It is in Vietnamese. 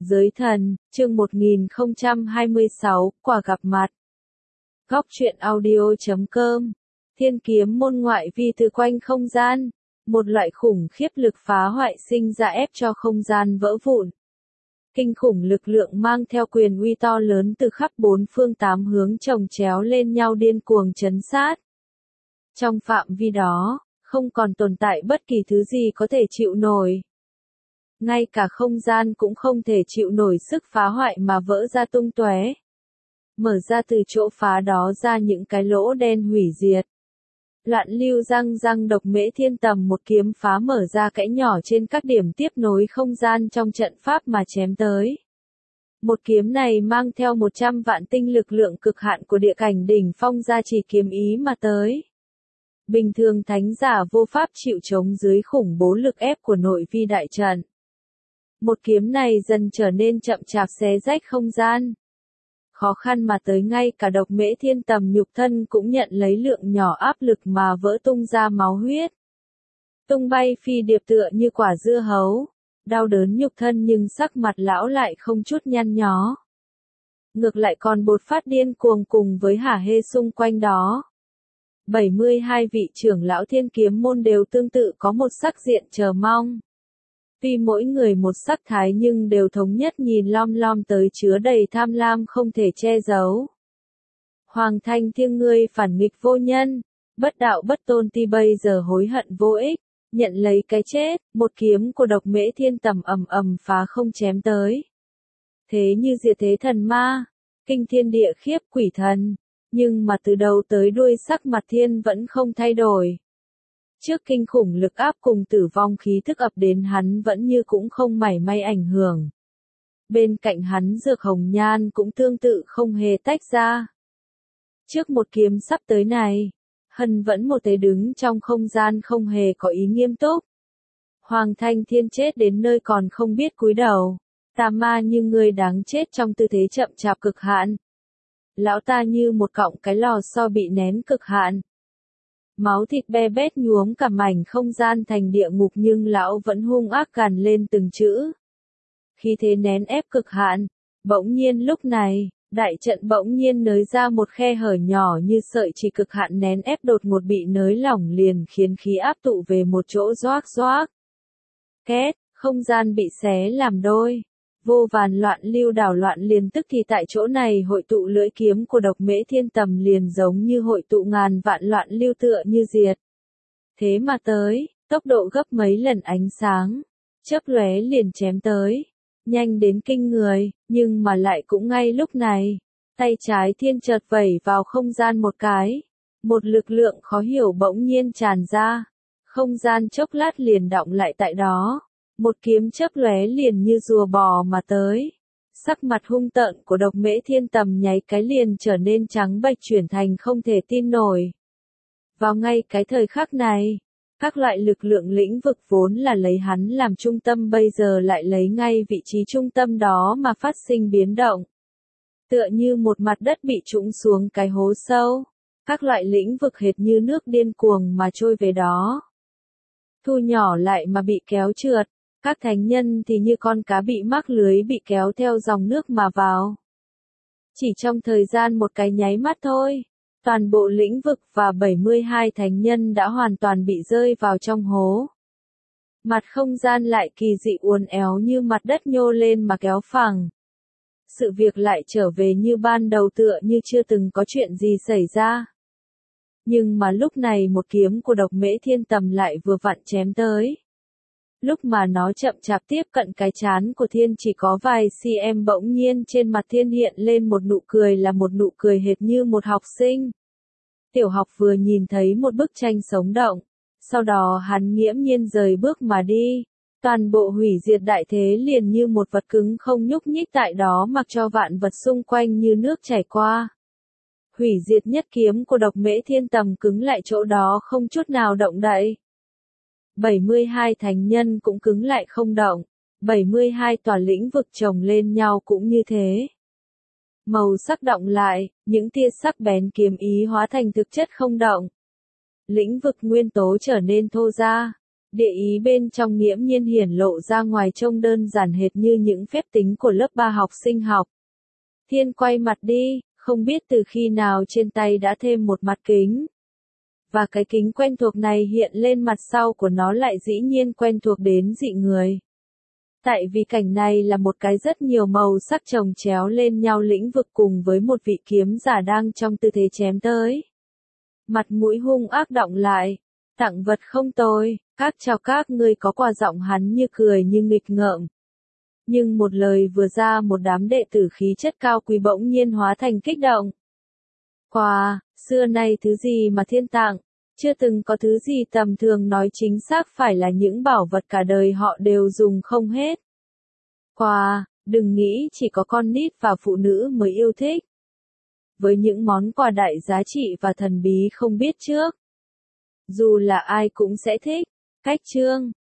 Giới thần, chương 1026, quả gặp mặt. Góc truyện audio.com. Thiên kiếm môn ngoại vi từ quanh không gian, một loại khủng khiếp lực phá hoại sinh ra ép cho không gian vỡ vụn. Kinh khủng lực lượng mang theo quyền uy to lớn từ khắp bốn phương tám hướng chồng chéo lên nhau điên cuồng chấn sát. Trong phạm vi đó, không còn tồn tại bất kỳ thứ gì có thể chịu nổi. Ngay cả không gian cũng không thể chịu nổi sức phá hoại mà vỡ ra tung tóe. Mở ra từ chỗ phá đó ra những cái lỗ đen hủy diệt. Loạn lưu răng răng độc mễ thiên tầm một kiếm phá mở ra kẽ nhỏ trên các điểm tiếp nối không gian trong trận pháp mà chém tới. Một kiếm này mang theo 100 vạn tinh lực lượng cực hạn của địa cảnh đỉnh phong gia trì kiếm ý mà tới. Bình thường thánh giả vô pháp chịu chống dưới khủng bố lực ép của nội vi đại trận. Một kiếm này dần trở nên chậm chạp xé rách không gian. Khó khăn mà tới ngay cả độc mễ thiên tầm nhục thân cũng nhận lấy lượng nhỏ áp lực mà vỡ tung ra máu huyết. Tung bay phi điệp tựa như quả dưa hấu. Đau đớn nhục thân nhưng sắc mặt lão lại không chút nhăn nhó. Ngược lại còn bột phát điên cuồng cùng với hả hê xung quanh đó. 72 vị trưởng lão thiên kiếm môn đều tương tự có một sắc diện chờ mong. Tuy mỗi người một sắc thái nhưng đều thống nhất nhìn lom lom tới chứa đầy tham lam không thể che giấu. Hoàng Thanh Thiêng ngươi phản nghịch vô nhân, bất đạo bất tôn ti bây giờ hối hận vô ích, nhận lấy cái chết, một kiếm của độc mễ thiên tầm ầm ầm phá không chém tới. Thế như diệt thế thần ma, kinh thiên địa khiếp quỷ thần, nhưng mà từ đầu tới đuôi sắc mặt thiên vẫn không thay đổi. Trước kinh khủng lực áp cùng tử vong khí thức ập đến hắn vẫn như cũng không mảy may ảnh hưởng. Bên cạnh hắn dược hồng nhan cũng tương tự không hề tách ra. Trước một kiếm sắp tới này, Hân vẫn một thế đứng trong không gian không hề có ý nghiêm túc. Hoàng Thanh Thiên chết đến nơi còn không biết cúi đầu. Tà ma như ngươi đáng chết trong tư thế chậm chạp cực hạn. Lão ta như một cọng cái lò xo bị nén cực hạn. Máu thịt be bét nhuốm cả mảnh không gian thành địa ngục nhưng lão vẫn hung ác gằn lên từng chữ. Khi thế nén ép cực hạn, bỗng nhiên lúc này, đại trận bỗng nhiên nới ra một khe hở nhỏ như sợi chỉ cực hạn nén ép đột ngột bị nới lỏng liền khiến khí áp tụ về một chỗ doác doác. Két, không gian bị xé làm đôi. Vô vàn loạn lưu đảo loạn liền tức thì tại chỗ này hội tụ lưỡi kiếm của độc mễ thiên tầm liền giống như hội tụ ngàn vạn loạn lưu tựa như diệt. Thế mà tới, tốc độ gấp mấy lần ánh sáng, chớp lóe liền chém tới, nhanh đến kinh người, nhưng mà lại cũng ngay lúc này, tay trái thiên chợt vẩy vào không gian một cái, một lực lượng khó hiểu bỗng nhiên tràn ra, không gian chốc lát liền đọng lại tại đó. Một kiếm chớp lóe liền như rùa bò mà tới. Sắc mặt hung tợn của độc mễ thiên tầm nháy cái liền trở nên trắng bệch chuyển thành không thể tin nổi. Vào ngay cái thời khắc này, các loại lực lượng lĩnh vực vốn là lấy hắn làm trung tâm bây giờ lại lấy ngay vị trí trung tâm đó mà phát sinh biến động. Tựa như một mặt đất bị trũng xuống cái hố sâu. Các loại lĩnh vực hệt như nước điên cuồng mà trôi về đó. Thu nhỏ lại mà bị kéo trượt. Các thánh nhân thì như con cá bị mắc lưới bị kéo theo dòng nước mà vào. Chỉ trong thời gian một cái nháy mắt thôi, toàn bộ lĩnh vực và 72 thánh nhân đã hoàn toàn bị rơi vào trong hố. Mặt không gian lại kỳ dị uốn éo như mặt đất nhô lên mà kéo phẳng. Sự việc lại trở về như ban đầu tựa như chưa từng có chuyện gì xảy ra. Nhưng mà lúc này một kiếm của độc mễ thiên tầm lại vừa vặn chém tới. Lúc mà nó chậm chạp tiếp cận cái trán của thiên chỉ có vài cm bỗng nhiên trên mặt thiên hiện lên một nụ cười là một nụ cười hệt như một học sinh. Tiểu học vừa nhìn thấy một bức tranh sống động, sau đó hắn nghiễm nhiên rời bước mà đi. Toàn bộ hủy diệt đại thế liền như một vật cứng không nhúc nhích tại đó mặc cho vạn vật xung quanh như nước chảy qua. Hủy diệt nhất kiếm của độc mễ thiên tầm cứng lại chỗ đó không chút nào động đậy. 72 thánh nhân cũng cứng lại không động, 72 tòa lĩnh vực chồng lên nhau cũng như thế. Màu sắc động lại, những tia sắc bén kiếm ý hóa thành thực chất không động. Lĩnh vực nguyên tố trở nên thô ra, Địa ý bên trong nghiễm nhiên hiển lộ ra ngoài trông đơn giản hệt như những phép tính của lớp 3 học sinh học. Thiên quay mặt đi, không biết từ khi nào trên tay đã thêm một mặt kính. Và cái kính quen thuộc này hiện lên mặt sau của nó lại dĩ nhiên quen thuộc đến dị người. Tại vì cảnh này là một cái rất nhiều màu sắc chồng chéo lên nhau lĩnh vực cùng với một vị kiếm giả đang trong tư thế chém tới. Mặt mũi hung ác đọng lại. Tặng vật không tồi, các chào các ngươi có quà, giọng hắn như cười như nghịch ngợm. Nhưng một lời vừa ra, một đám đệ tử khí chất cao quý bỗng nhiên hóa thành kích động. Quà, xưa nay thứ gì mà thiên tặng, chưa từng có thứ gì tầm thường, nói chính xác phải là những bảo vật cả đời họ đều dùng không hết. Quà, đừng nghĩ chỉ có con nít và phụ nữ mới yêu thích. Với những món quà đại giá trị và thần bí không biết trước, dù là ai cũng sẽ thích. Cách chương